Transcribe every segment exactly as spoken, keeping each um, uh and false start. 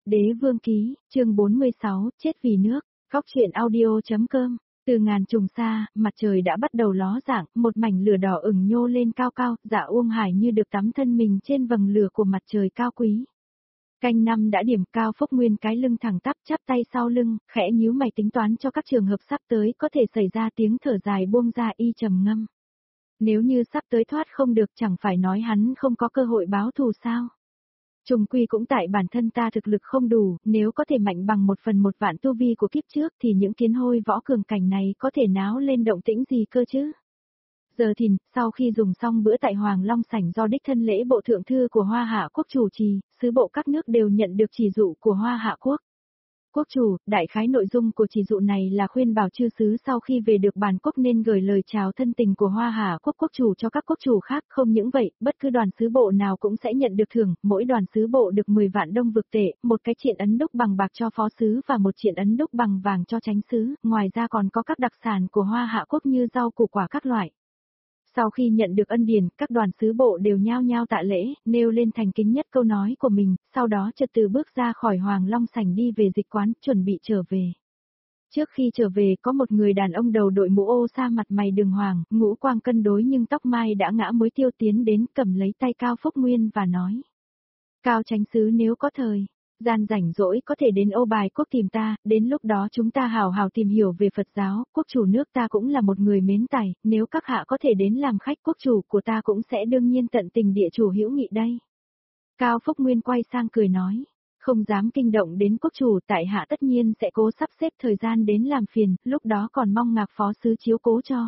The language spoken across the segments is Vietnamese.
Đế vương ký, chương bốn mươi sáu, chết vì nước, góc truyện audio.com. Từ ngàn trùng xa, mặt trời đã bắt đầu ló dạng, một mảnh lửa đỏ ửng nhô lên cao cao, Dạ Uông Hải như được tắm thân mình trên vầng lửa của mặt trời cao quý. Canh năm đã điểm, Cao Phúc Nguyên cái lưng thẳng tắp chắp tay sau lưng, khẽ nhíu mày tính toán cho các trường hợp sắp tới có thể xảy ra tiếng thở dài buông ra y trầm ngâm. Nếu như sắp tới thoát không được chẳng phải nói hắn không có cơ hội báo thù sao? Trùng quy cũng tại bản thân ta thực lực không đủ, nếu có thể mạnh bằng một phần một vạn tu vi của kiếp trước thì những kiến hôi võ cường cảnh này có thể náo lên động tĩnh gì cơ chứ? Giờ thìn, sau khi dùng xong bữa tại Hoàng Long Sảnh do đích thân lễ bộ thượng thư của Hoa Hạ Quốc chủ trì, sứ bộ các nước đều nhận được chỉ dụ của Hoa Hạ Quốc. Quốc chủ, đại khái nội dung của chỉ dụ này là khuyên bảo chư sứ sau khi về được bản quốc nên gửi lời chào thân tình của Hoa Hạ Quốc quốc chủ cho các quốc chủ khác, không những vậy, bất cứ đoàn sứ bộ nào cũng sẽ nhận được thưởng, mỗi đoàn sứ bộ được mười vạn đông vực tệ, một cái triện ấn đúc bằng bạc cho phó sứ và một triện ấn đúc bằng vàng cho chánh sứ, ngoài ra còn có các đặc sản của Hoa Hạ Quốc như rau củ quả các loại. Sau khi nhận được ân điển, các đoàn sứ bộ đều nhao nhao tạ lễ, nêu lên thành kính nhất câu nói của mình, sau đó trật tự bước ra khỏi Hoàng Long Sảnh đi về dịch quán, chuẩn bị trở về. Trước khi trở về có một người đàn ông đầu đội mũ ô sa mặt mày đường hoàng, ngũ quang cân đối nhưng tóc mai đã ngã muối tiêu tiến đến cầm lấy tay Cao Phúc Nguyên và nói. Cao chánh sứ nếu có thời gian rảnh rỗi có thể đến Ô Bài Quốc tìm ta, đến lúc đó chúng ta hào hào tìm hiểu về Phật giáo, quốc chủ nước ta cũng là một người mến tài, nếu các hạ có thể đến làm khách quốc chủ của ta cũng sẽ đương nhiên tận tình địa chủ hữu nghị đây. Cao Phúc Nguyên quay sang cười nói, không dám kinh động đến quốc chủ, tại hạ tất nhiên sẽ cố sắp xếp thời gian đến làm phiền, lúc đó còn mong Ngạc phó sứ chiếu cố cho.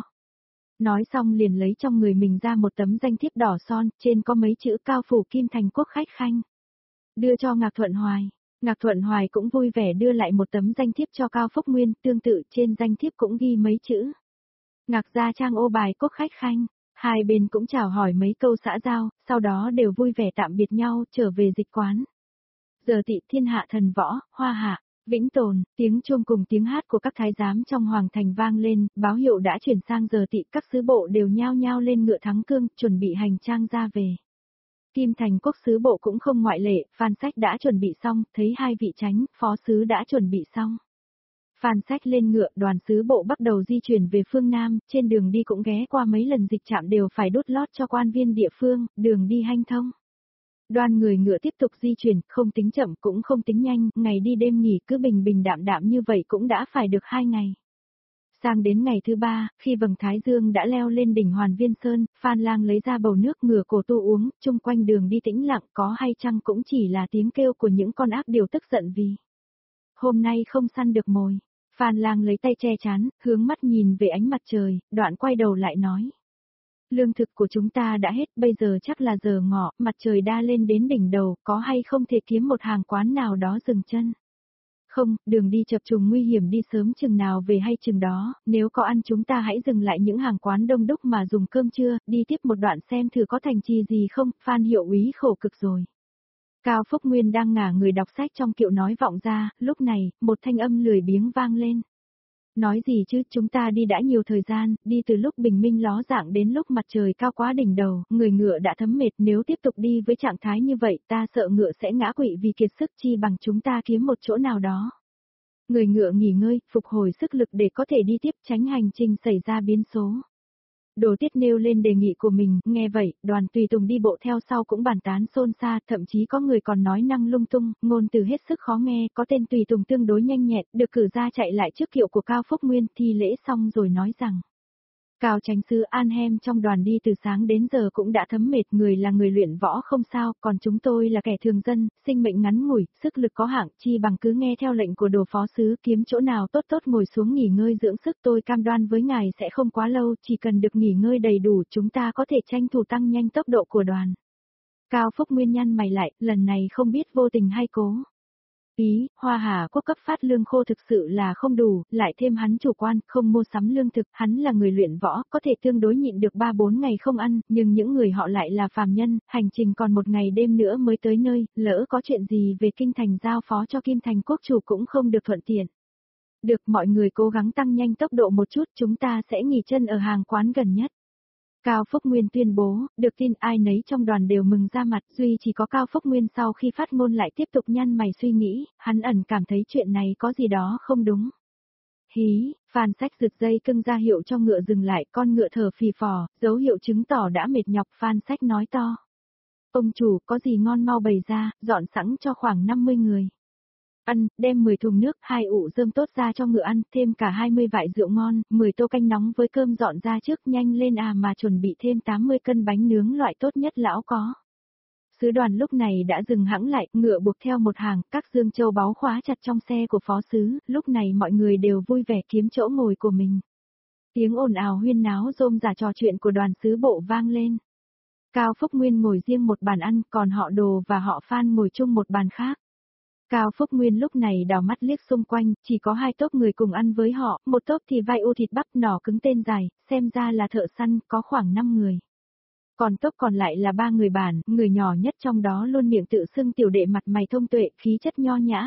Nói xong liền lấy trong người mình ra một tấm danh thiếp đỏ son, trên có mấy chữ Cao phủ Kim Thành quốc khách khanh. Đưa cho Ngạc Thuận Hoài. Ngạc Thuận Hoài cũng vui vẻ đưa lại một tấm danh thiếp cho Cao Phúc Nguyên, tương tự trên danh thiếp cũng ghi mấy chữ. Ngạc gia trang Ô Bài Quốc khách khanh. Hai bên cũng chào hỏi mấy câu xã giao, sau đó đều vui vẻ tạm biệt nhau, trở về dịch quán. Giờ tị thiên hạ thần võ, hoa hạ, vĩnh tồn, tiếng chuông cùng tiếng hát của các thái giám trong hoàng thành vang lên, báo hiệu đã chuyển sang giờ tị, các sứ bộ đều nhao nhao lên ngựa thắng cương, chuẩn bị hành trang ra về. Kim Thành quốc sứ bộ cũng không ngoại lệ, Phan Sách đã chuẩn bị xong, thấy hai vị chánh, phó sứ đã chuẩn bị xong. Phan Sách lên ngựa, đoàn sứ bộ bắt đầu di chuyển về phương Nam, trên đường đi cũng ghé qua mấy lần dịch trạm đều phải đốt lót cho quan viên địa phương, đường đi hanh thông. Đoàn người ngựa tiếp tục di chuyển, không tính chậm cũng không tính nhanh, ngày đi đêm nghỉ cứ bình bình đạm đạm như vậy cũng đã phải được hai ngày. Sang đến ngày thứ ba, khi vầng thái dương đã leo lên đỉnh Hoàn Viên Sơn, Phan Lang lấy ra bầu nước ngửa cổ tu uống, chung quanh đường đi tĩnh lặng, có hay chăng cũng chỉ là tiếng kêu của những con ác điều tức giận vì hôm nay không săn được mồi. Phan Lang lấy tay che chắn, hướng mắt nhìn về ánh mặt trời, đoạn quay đầu lại nói. Lương thực của chúng ta đã hết, bây giờ chắc là giờ ngọ, mặt trời đã lên đến đỉnh đầu, có hay không thể kiếm một hàng quán nào đó dừng chân. Không, đường đi chập trùng nguy hiểm, đi sớm chừng nào về hay chừng đó, nếu có ăn chúng ta hãy dừng lại những hàng quán đông đúc mà dùng cơm trưa, đi tiếp một đoạn xem thử có thành trì gì không, Phan hiệu úy khổ cực rồi. Cao Phúc Nguyên đang ngả người đọc sách trong kiệu nói vọng ra, lúc này, một thanh âm lười biếng vang lên. Nói gì chứ, chúng ta đi đã nhiều thời gian, đi từ lúc bình minh ló dạng đến lúc mặt trời cao quá đỉnh đầu, người ngựa đã thấm mệt, nếu tiếp tục đi với trạng thái như vậy ta sợ ngựa sẽ ngã quỵ vì kiệt sức, chi bằng chúng ta kiếm một chỗ nào đó. Người ngựa nghỉ ngơi, phục hồi sức lực để có thể đi tiếp, tránh hành trình xảy ra biến số. Đồ Tiết nêu lên đề nghị của mình, nghe vậy, đoàn tùy tùng đi bộ theo sau cũng bàn tán xôn xa, thậm chí có người còn nói năng lung tung, ngôn từ hết sức khó nghe, có tên tùy tùng tương đối nhanh nhẹn, được cử ra chạy lại trước kiệu của Cao Phúc Nguyên, thi lễ xong rồi nói rằng. Cao chánh sứ An Hem trong đoàn đi từ sáng đến giờ cũng đã thấm mệt, người là người luyện võ không sao, còn chúng tôi là kẻ thường dân, sinh mệnh ngắn ngủi, sức lực có hạn, chi bằng cứ nghe theo lệnh của đồ phó sứ, kiếm chỗ nào tốt tốt ngồi xuống nghỉ ngơi dưỡng sức, tôi cam đoan với ngài sẽ không quá lâu, chỉ cần được nghỉ ngơi đầy đủ chúng ta có thể tranh thủ tăng nhanh tốc độ của đoàn. Cao Phúc Nguyên nhăn mày lại, lần này không biết vô tình hay cố. Ý, Hoa Hà Quốc cấp phát lương khô thực sự là không đủ, lại thêm hắn chủ quan, không mua sắm lương thực, hắn là người luyện võ, có thể tương đối nhịn được ba bốn ngày không ăn, nhưng những người họ lại là phàm nhân, hành trình còn một ngày đêm nữa mới tới nơi, lỡ có chuyện gì về kinh thành giao phó cho Kim Thành quốc chủ cũng không được thuận tiện. Được, mọi người cố gắng tăng nhanh tốc độ một chút, chúng ta sẽ nghỉ chân ở hàng quán gần nhất. Cao Phúc Nguyên tuyên bố, được tin ai nấy trong đoàn đều mừng ra mặt, duy chỉ có Cao Phúc Nguyên sau khi phát ngôn lại tiếp tục nhăn mày suy nghĩ, hắn ẩn cảm thấy chuyện này có gì đó không đúng. Hí, Phan Sách giật dây cưng ra hiệu cho ngựa dừng lại, con ngựa thở phì phò, dấu hiệu chứng tỏ đã mệt nhọc. Phan Sách nói to. Ông chủ, có gì ngon mau bày ra, dọn sẵn cho khoảng năm mươi người. Ăn, đem mười thùng nước, hai ụ rơm tốt ra cho ngựa ăn, thêm cả hai mươi vại rượu ngon, mười tô canh nóng với cơm dọn ra trước, nhanh lên à mà chuẩn bị thêm tám mươi cân bánh nướng loại tốt nhất lão có. Sứ đoàn lúc này đã dừng hẵng lại, ngựa buộc theo một hàng, các dương châu báu khóa chặt trong xe của phó sứ, lúc này mọi người đều vui vẻ kiếm chỗ ngồi của mình. Tiếng ồn ào huyên náo rôm rả trò chuyện của đoàn sứ bộ vang lên. Cao Phúc Nguyên ngồi riêng một bàn ăn, còn họ Đồ và họ Phan ngồi chung một bàn khác. Cao Phúc Nguyên lúc này đào mắt liếc xung quanh, chỉ có hai tốp người cùng ăn với họ, một tốp thì vai ô thịt bắp nỏ cứng tên dài, xem ra là thợ săn, có khoảng năm người. Còn tốp còn lại là ba người bản, người nhỏ nhất trong đó luôn miệng tự xưng tiểu đệ mặt mày thông tuệ, khí chất nho nhã.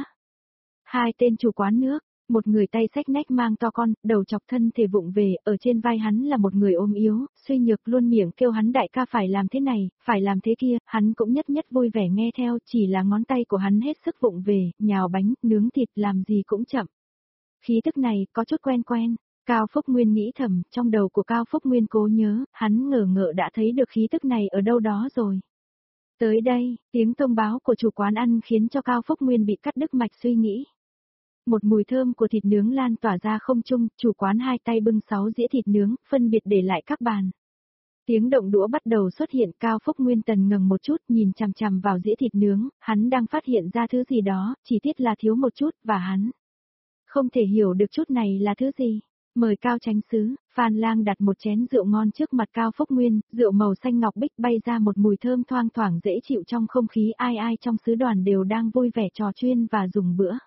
Hai tên chủ quán nước, một người tay xách nách mang to con, đầu chọc thân thể vụng về, ở trên vai hắn là một người ôm yếu, suy nhược luôn miệng kêu hắn đại ca phải làm thế này, phải làm thế kia, hắn cũng nhất nhất vui vẻ nghe theo, chỉ là ngón tay của hắn hết sức vụng về, nhào bánh, nướng thịt làm gì cũng chậm. Khí tức này có chút quen quen. Cao Phúc Nguyên nghĩ thầm, trong đầu của Cao Phúc Nguyên cố nhớ, hắn ngờ ngợ đã thấy được khí tức này ở đâu đó rồi. Tới đây, tiếng thông báo của chủ quán ăn khiến cho Cao Phúc Nguyên bị cắt đứt mạch suy nghĩ. Một mùi thơm của thịt nướng lan tỏa ra không trung, chủ quán hai tay bưng sáu dĩa thịt nướng, phân biệt để lại các bàn. Tiếng động đũa bắt đầu xuất hiện, Cao Phúc Nguyên tần ngừng một chút, nhìn chằm chằm vào dĩa thịt nướng, hắn đang phát hiện ra thứ gì đó, chỉ tiếc là thiếu một chút, và hắn không thể hiểu được chút này là thứ gì. Mời Cao Chánh Sứ, Phan Lang đặt một chén rượu ngon trước mặt Cao Phúc Nguyên, rượu màu xanh ngọc bích bay ra một mùi thơm thoang thoảng dễ chịu trong không khí, ai ai trong sứ đoàn đều đang vui vẻ trò chuyện và dùng bữa.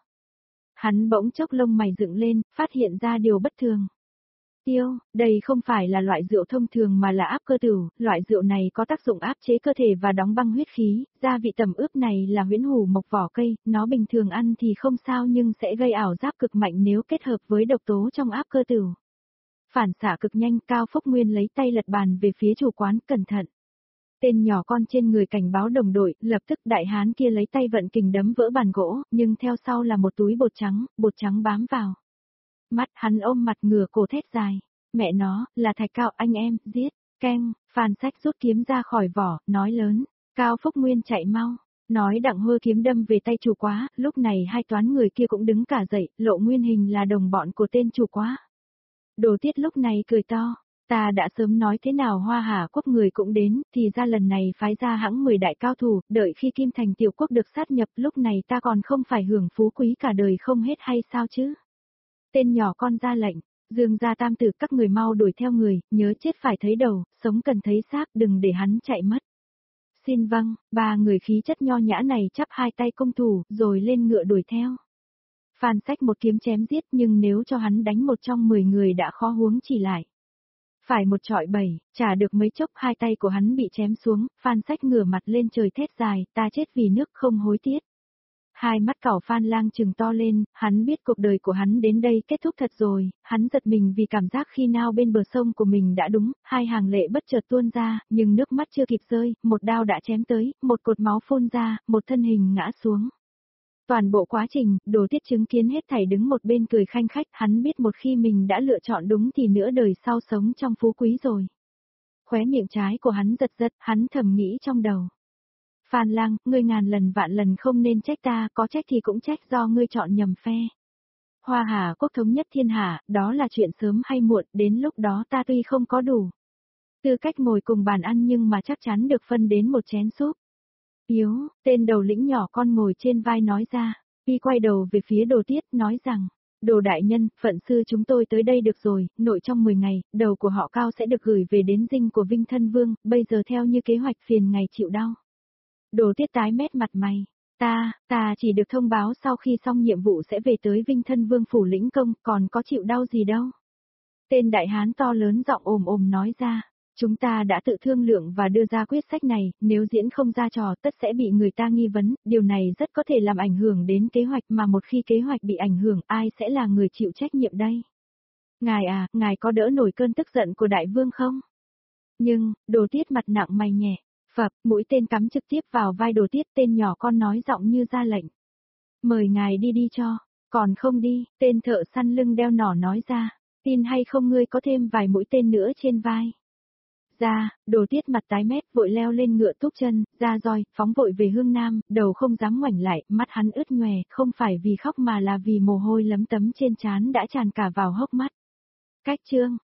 Hắn bỗng chốc lông mày dựng lên, phát hiện ra điều bất thường. Tiêu, đây không phải là loại rượu thông thường mà là áp cơ tử, loại rượu này có tác dụng áp chế cơ thể và đóng băng huyết khí, gia vị tẩm ướp này là huyễn hủ mộc vỏ cây, nó bình thường ăn thì không sao nhưng sẽ gây ảo giác cực mạnh nếu kết hợp với độc tố trong áp cơ tử. Phản xạ cực nhanh, Cao Phúc Nguyên lấy tay lật bàn về phía chủ quán, cẩn thận. Tên nhỏ con trên người cảnh báo đồng đội, lập tức đại hán kia lấy tay vận kình đấm vỡ bàn gỗ, nhưng theo sau là một túi bột trắng, bột trắng bám vào. Mắt hắn ôm mặt ngửa cổ thét dài. Mẹ nó, là Thạch Cao anh em, giết, keng, Phan Sách rút kiếm ra khỏi vỏ, nói lớn. Cao Phúc Nguyên chạy mau. Nói đặng hơ kiếm đâm về tay chủ quá, lúc này hai toán người kia cũng đứng cả dậy, Lộ Nguyên Hình là đồng bọn của tên chủ quá. Đồ Tiết lúc này cười to. Ta đã sớm nói thế nào Hoa Hà quốc người cũng đến, thì ra lần này phái ra hãng mười đại cao thủ, đợi khi Kim Thành tiểu quốc được sát nhập, lúc này ta còn không phải hưởng phú quý cả đời không hết hay sao chứ? Tên nhỏ con ra lệnh, Dương gia tam tử các người mau đuổi theo người, nhớ chết phải thấy đầu, sống cần thấy xác, đừng để hắn chạy mất. Xin vâng, ba người khí chất nho nhã này chắp hai tay công thủ, rồi lên ngựa đuổi theo. Phan Sách một kiếm chém giết nhưng nếu cho hắn đánh một trong mười người đã khó huống chỉ lại. Phải một trọi bảy, trả được mấy chốc hai tay của hắn bị chém xuống, Phan Sách ngửa mặt lên trời thét dài, ta chết vì nước không hối tiếc. Hai mắt cẩu Phan Lang trừng to lên, hắn biết cuộc đời của hắn đến đây kết thúc thật rồi, hắn giật mình vì cảm giác khi nào bên bờ sông của mình đã đúng, hai hàng lệ bất chợt tuôn ra, nhưng nước mắt chưa kịp rơi, một đao đã chém tới, một cột máu phun ra, một thân hình ngã xuống. Toàn bộ quá trình, Đồ Tiết chứng kiến hết thảy đứng một bên cười khanh khách, hắn biết một khi mình đã lựa chọn đúng thì nửa đời sau sống trong phú quý rồi. Khóe miệng trái của hắn giật giật, hắn thầm nghĩ trong đầu. Phan Lang, ngươi ngàn lần vạn lần không nên trách ta, có trách thì cũng trách do ngươi chọn nhầm phe. Hoa Hà quốc thống nhất thiên hạ, đó là chuyện sớm hay muộn, đến lúc đó ta tuy không có đủ tư cách ngồi cùng bàn ăn nhưng mà chắc chắn được phân đến một chén súp. Yếu, tên đầu lĩnh nhỏ con ngồi trên vai nói ra, y quay đầu về phía Đồ Tiết, nói rằng, Đồ đại nhân, phận sư chúng tôi tới đây được rồi, nội trong mười ngày, đầu của họ Cao sẽ được gửi về đến dinh của Vinh Thân Vương, bây giờ theo như kế hoạch phiền ngày chịu đau. Đồ Tiết tái mét mặt mày, ta, ta chỉ được thông báo sau khi xong nhiệm vụ sẽ về tới Vinh Thân Vương phủ lĩnh công, còn có chịu đau gì đâu. Tên đại hán to lớn giọng ồm ồm nói ra. Chúng ta đã tự thương lượng và đưa ra quyết sách này, nếu diễn không ra trò tất sẽ bị người ta nghi vấn, điều này rất có thể làm ảnh hưởng đến kế hoạch mà một khi kế hoạch bị ảnh hưởng ai sẽ là người chịu trách nhiệm đây? Ngài à, ngài có đỡ nổi cơn tức giận của đại vương không? Nhưng, Đồ Tiết mặt nặng mày nhẹ, phập, mũi tên cắm trực tiếp vào vai Đồ Tiết, tên nhỏ con nói giọng như ra lệnh. Mời ngài đi đi cho, còn không đi, tên thợ săn lưng đeo nỏ nói ra, tin hay không ngươi có thêm vài mũi tên nữa trên vai. Ra, Đồ Tiết mặt tái mét vội leo lên ngựa túc chân, ra roi, phóng vội về Hương Nam, đầu không dám ngoảnh lại, mắt hắn ướt nhòe, không phải vì khóc mà là vì mồ hôi lấm tấm trên trán đã tràn cả vào hốc mắt. Cách chương